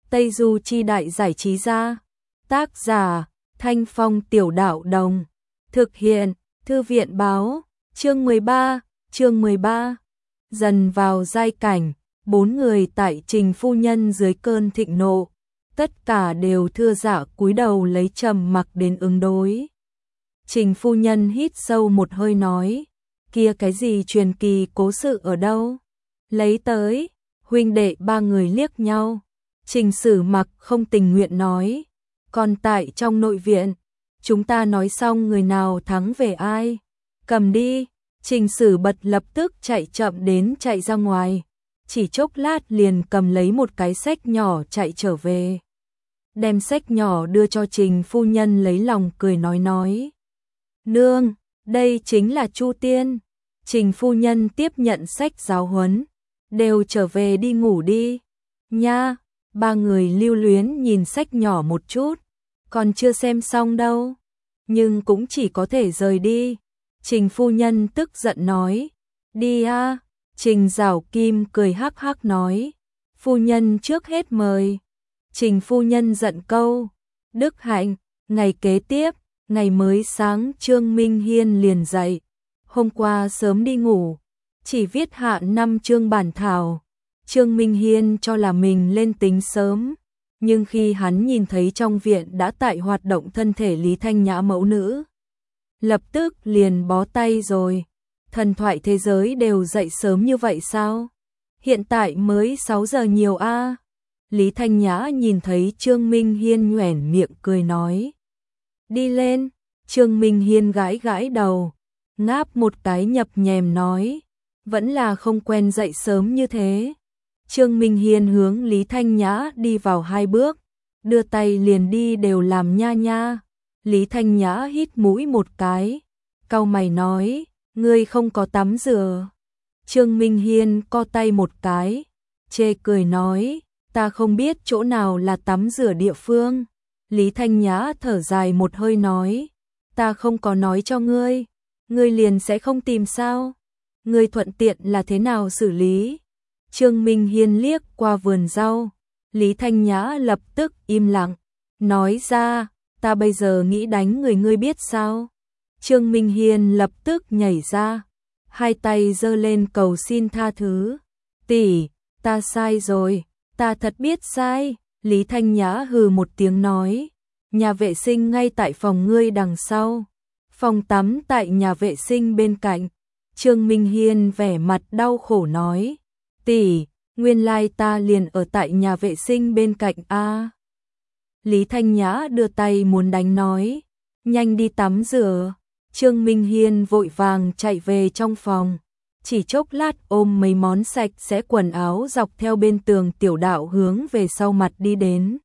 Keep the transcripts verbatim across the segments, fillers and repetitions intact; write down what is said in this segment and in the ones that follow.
Tây Du Chi Đại Giải Trí Gia. Tác giả Thanh Phong Tiểu Đạo Đồng. Thực hiện Thư viện Báo. Chương mười ba. Chương mười ba. Dần vào giai cảnh, bốn người tại Trình phu nhân dưới cơn thịnh nộ, tất cả đều thưa dạ cúi đầu lấy trầm mặc đến ứng đối. Trình phu nhân hít sâu một hơi nói, kia cái gì truyền kỳ cố sự ở đâu? Lấy tới. Huynh đệ ba người liếc nhau. Trình Sử Mặc không tình nguyện nói, còn tại trong nội viện, chúng ta nói xong người nào thắng về ai, cầm đi. Trình Sử bật lập tức chạy chậm đến chạy ra ngoài, chỉ chốc lát liền cầm lấy một cái xách nhỏ chạy trở về. Đem xách nhỏ đưa cho Trình phu nhân lấy lòng cười nói nói, nương, đây chính là Chu Tiên. Trình phu nhân tiếp nhận sách giáo huấn, đều trở về đi ngủ đi. Nha, ba người lưu luyến nhìn sách nhỏ một chút, còn chưa xem xong đâu, nhưng cũng chỉ có thể rời đi. Trình phu nhân tức giận nói, đi a. Trình Giảo Kim cười hắc hắc nói, phu nhân trước hết mời. Trình phu nhân giận câu, đức hạnh. Ngày kế tiếp, ngày mới sáng Trương Minh Hiên liền dậy, hôm qua sớm đi ngủ, chỉ viết hạ năm chương bản thảo. Trương Minh Hiên cho là mình lên tính sớm, nhưng khi hắn nhìn thấy trong viện đã tại hoạt động thân thể Lý Thanh Nhã mẫu nữ, lập tức liền bó tay rồi. Thần thoại thế giới đều dậy sớm như vậy sao? Hiện tại mới sáu giờ nhiều a. Lý Thanh Nhã nhìn thấy Trương Minh Hiên nhoẻn miệng cười nói, đi lên. Trương Minh Hiên gãi gãi đầu, ngáp một cái nhập nhèm nói, vẫn là không quen dậy sớm như thế. Trương Minh Hiên hướng Lý Thanh Nhã đi vào hai bước, đưa tay liền đi đều làm nha nha. Lý Thanh Nhã hít mũi một cái, cau mày nói, ngươi không có tắm rửa. Trương Minh Hiên co tay một cái, chê cười nói, ta không biết chỗ nào là tắm rửa địa phương. Lý Thanh Nhã thở dài một hơi nói, ta không có nói cho ngươi, ngươi liền sẽ không tìm sao? Ngươi thuận tiện là thế nào xử lý? Trương Minh Hiên liếc qua vườn rau, Lý Thanh Nhã lập tức im lặng, nói ra, ta bây giờ nghĩ đánh người ngươi biết sao? Trương Minh Hiên lập tức nhảy ra, hai tay giơ lên cầu xin tha thứ, tỷ, ta sai rồi, ta thật biết sai. Lý Thanh Nhã hừ một tiếng nói, nhà vệ sinh ngay tại phòng ngươi đằng sau, phòng tắm tại nhà vệ sinh bên cạnh. Trương Minh Hiên vẻ mặt đau khổ nói, tỷ, nguyên lai ta liền ở tại nhà vệ sinh bên cạnh a. Lý Thanh Nhã đưa tay muốn đánh nói, nhanh đi tắm rửa. Trương Minh Hiên vội vàng chạy về trong phòng, chỉ chốc lát ôm mấy món sạch sẽ quần áo dọc theo bên tường tiểu đạo hướng về sau mặt đi đến.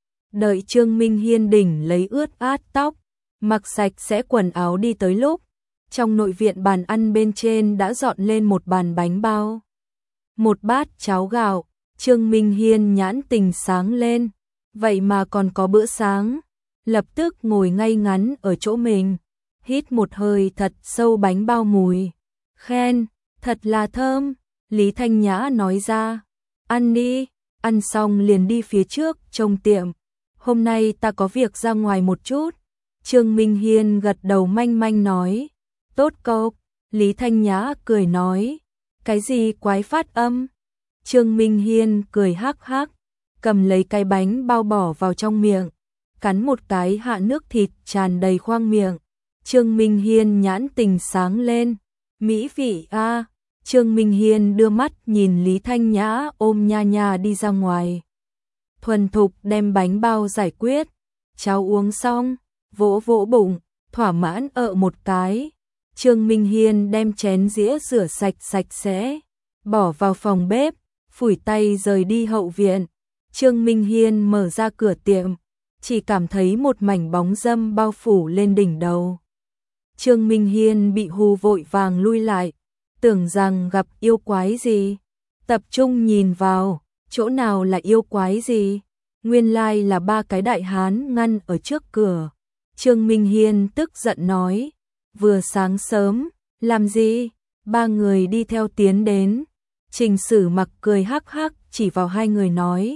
Đợi Trương Minh Hiên đỉnh lấy ướt át tóc, mặc sạch sẽ quần áo đi tới lúc, trong nội viện bàn ăn bên trên đã dọn lên một bàn bánh bao, một bát cháo gạo. Trương Minh Hiên nhãn tình sáng lên, vậy mà còn có bữa sáng, lập tức ngồi ngay ngắn ở chỗ mình, hít một hơi thật sâu bánh bao mùi, khen, thật là thơm. Lý Thanh Nhã nói ra, ăn đi. Ăn xong liền đi phía trước trông tiệm, hôm nay ta có việc ra ngoài một chút. Trương Minh Hiên gật đầu manh manh nói, tốt cậu. Lý Thanh Nhã cười nói, cái gì quái phát âm? Trương Minh Hiên cười hắc hắc, cầm lấy cái bánh bao bỏ vào trong miệng, cắn một cái hạ nước thịt tràn đầy khoang miệng. Trương Minh Hiên nhãn tình sáng lên, mỹ vị a. Trương Minh Hiên đưa mắt nhìn Lý Thanh Nhã ôm nha nha đi ra ngoài, thuần thục đem bánh bao giải quyết. Cháo uống xong, vỗ vỗ bụng, thỏa mãn ợ một cái. Trương Minh Hiên đem chén dĩa rửa sạch sạch sẽ, bỏ vào phòng bếp, phủi tay rời đi hậu viện. Trương Minh Hiên mở ra cửa tiệm, chỉ cảm thấy một mảnh bóng râm bao phủ lên đỉnh đầu. Trương Minh Hiên bị hù vội vàng lui lại, tưởng rằng gặp yêu quái gì. Tập trung nhìn vào, chỗ nào là yêu quái gì, nguyên lai là ba cái đại hán ngăn ở trước cửa. Trương Minh Hiên tức giận nói, vừa sáng sớm, làm gì? Ba người đi theo tiến đến. Trình Sử Mặc cười hắc hắc chỉ vào hai người nói,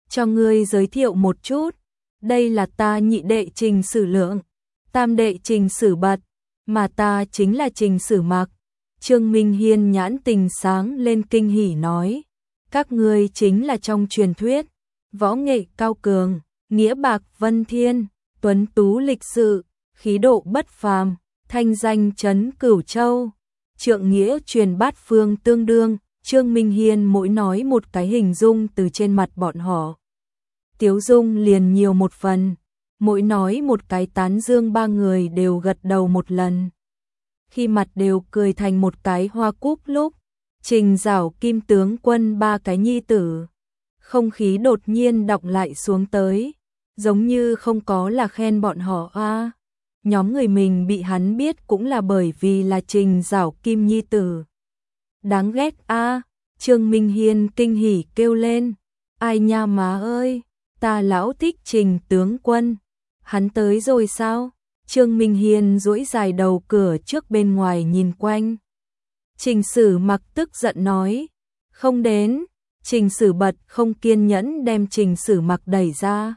cho ngươi giới thiệu một chút, đây là ta nhị đệ Trình Sử Lượng, tam đệ Trình Sử Bật, mà ta chính là Trình Sử Mặc. Trương Minh Hiên nhãn tình sáng lên kinh hỉ nói, các ngươi chính là trong truyền thuyết, võ nghệ cao cường, nghĩa bạc vân thiên, tuấn tú lịch sự, khí độ bất phàm, thanh danh chấn Cửu Châu, trượng nghĩa truyền bát phương tương đương. Trương Minh Hiên mỗi nói một cái hình dung từ trên mặt bọn họ, tiếu dung liền nhiều một phần, mỗi nói một cái tán dương ba người đều gật đầu một lần. Khi mặt đều cười thành một cái hoa cúc lúc, Trình Giảo Kim tướng quân ba cái nhi tử, không khí đột nhiên đọng lại xuống tới, giống như không có là khen bọn họ a. À, nhóm người mình bị hắn biết cũng là bởi vì là Trình Giảo Kim nhi tử. Đáng ghét a. À, Trương Minh Hiên kinh hỉ kêu lên, ai nha má ơi, ta lão thích Trình tướng quân. Hắn tới rồi sao? Trương Minh Hiên duỗi dài đầu cửa trước bên ngoài nhìn quanh. Trình Sử Mặc tức giận nói, không đến. Trình Sử Bật không kiên nhẫn đem Trình Sử Mặc đẩy ra,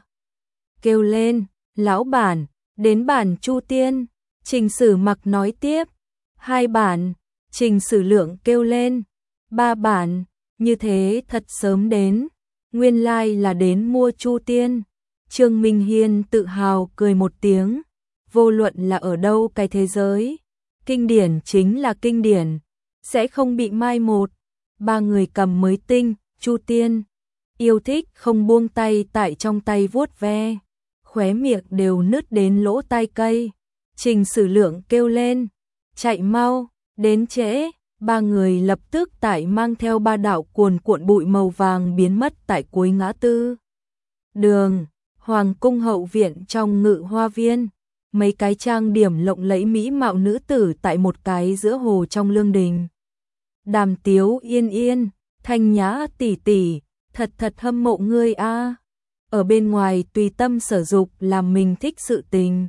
kêu lên, lão bản, đến bản Chu Tiên. Trình Sử Mặc nói tiếp, hai bản. Trình Sử Lượng kêu lên, ba bản, như thế thật sớm đến, nguyên lai là đến mua Chu Tiên. Trương Minh Hiên tự hào cười một tiếng, vô luận là ở đâu cái thế giới, kinh điển chính là kinh điển, sẽ không bị mai một. Ba người cầm mới tinh, Chu Tiên, yêu thích không buông tay tại trong tay vuốt ve, khóe miệng đều nứt đến lỗ tai cây. Trình Sử Lượng kêu lên, chạy mau, đến trễ. Ba người lập tức tại mang theo ba đạo cuồn cuộn bụi màu vàng biến mất tại cuối ngã tư đường. Hoàng cung hậu viện trong Ngự Hoa Viên, mấy cái trang điểm lộng lẫy mỹ mạo nữ tử tại một cái giữa hồ trong lương đình. Đàm Tiếu Yên Yên, Thanh Nhã tỷ tỷ, thật thật hâm mộ ngươi a. Ở bên ngoài tùy tâm sở dục làm mình thích sự tình.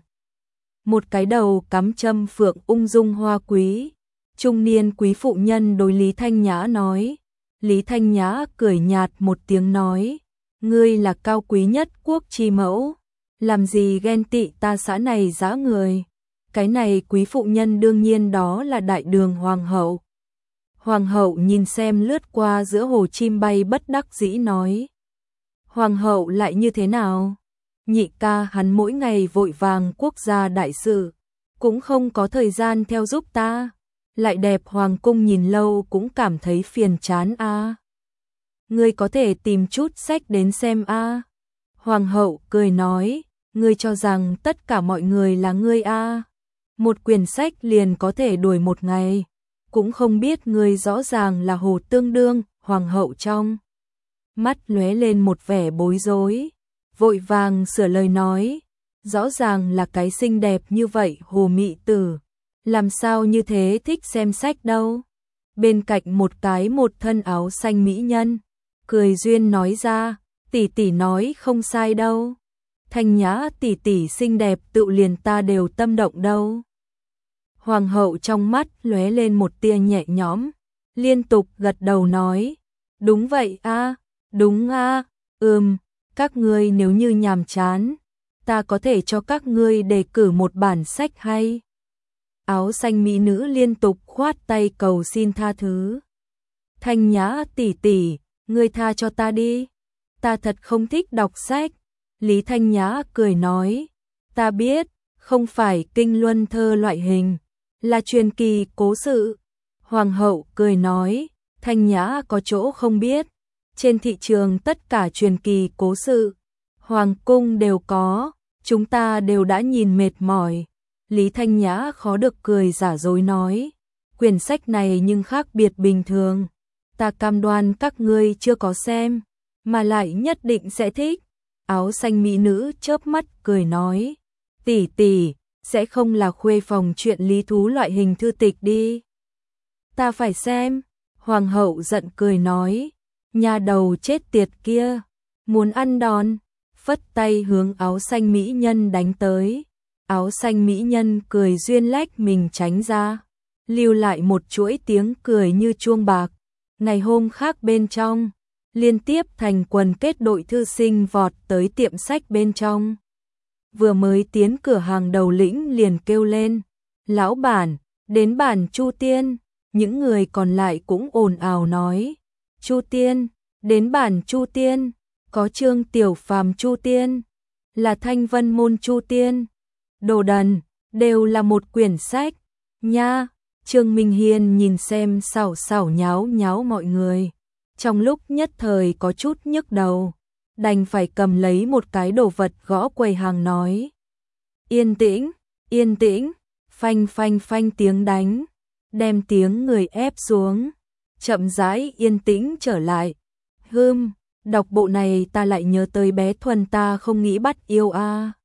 Một cái đầu cắm châm phượng ung dung hoa quý, trung niên quý phụ nhân đối Lý Thanh Nhã nói. Lý Thanh Nhã cười nhạt một tiếng nói, ngươi là cao quý nhất quốc chi mẫu, làm gì ghen tị ta xã này dã người. Cái này quý phụ nhân đương nhiên đó là Đại Đường Hoàng hậu. Hoàng hậu nhìn xem lướt qua giữa hồ chim bay bất đắc dĩ nói, Hoàng hậu lại như thế nào? Nhị ca hắn mỗi ngày vội vàng quốc gia đại sự, cũng không có thời gian theo giúp ta, lại đẹp hoàng cung nhìn lâu cũng cảm thấy phiền chán a. À. Ngươi có thể tìm chút sách đến xem a. À. Hoàng hậu cười nói, ngươi cho rằng tất cả mọi người là ngươi a. À. Một quyển sách liền có thể đuổi một ngày, cũng không biết ngươi rõ ràng là hồ tương đương. Hoàng hậu trong mắt lóe lên một vẻ bối rối, vội vàng sửa lời nói, rõ ràng là cái xinh đẹp như vậy hồ mị tử, làm sao như thế thích xem sách đâu. Bên cạnh một cái một thân áo xanh mỹ nhân, cười duyên nói ra, tỷ tỷ nói không sai đâu. Thanh Nhã tỷ tỷ xinh đẹp tự liền ta đều tâm động đâu. Hoàng hậu trong mắt lóe lên một tia nhẹ nhõm, liên tục gật đầu nói, đúng vậy a, đúng a, ừm, các ngươi nếu như nhàm chán, ta có thể cho các ngươi đề cử một bản sách hay. Áo xanh mỹ nữ liên tục khoát tay cầu xin tha thứ. Thanh Nhã tỷ tỷ, ngươi tha cho ta đi, ta thật không thích đọc sách. Lý Thanh Nhã cười nói, ta biết, không phải kinh luân thơ loại hình, là truyền kỳ cố sự. Hoàng hậu cười nói, Thanh Nhã có chỗ không biết, trên thị trường tất cả truyền kỳ cố sự, hoàng cung đều có, chúng ta đều đã nhìn mệt mỏi. Lý Thanh Nhã khó được cười giả dối nói, quyển sách này nhưng khác biệt bình thường, ta cam đoan các ngươi chưa có xem, mà lại nhất định sẽ thích. Áo xanh mỹ nữ chớp mắt cười nói, tỷ tỷ, sẽ không là khuê phòng chuyện lý thú loại hình thư tịch đi. Ta phải xem. Hoàng hậu giận cười nói, nhà đầu chết tiệt kia, muốn ăn đòn, phất tay hướng áo xanh mỹ nhân đánh tới. Áo xanh mỹ nhân cười duyên lách mình tránh ra, lưu lại một chuỗi tiếng cười như chuông bạc. Ngày hôm khác bên trong liên tiếp thành quần kết đội thư sinh vọt tới tiệm sách bên trong. Vừa mới tiến cửa hàng đầu lĩnh liền kêu lên, lão bản, đến bản Chu Tiên, những người còn lại cũng ồn ào nói, Chu Tiên, đến bản Chu Tiên, có Trương Tiểu Phàm Chu Tiên, là Thanh Vân môn Chu Tiên, đồ đần, đều là một quyển sách, nha. Trương Minh Hiên nhìn xem xảo xảo nháo nháo mọi người, trong lúc nhất thời có chút nhức đầu, đành phải cầm lấy một cái đồ vật gõ quầy hàng nói. Yên tĩnh, yên tĩnh, phanh phanh phanh tiếng đánh, đem tiếng người ép xuống, chậm rãi yên tĩnh trở lại. Hừm, đọc bộ này ta lại nhớ tới bé Thuần ta không nghĩ bắt yêu a. À.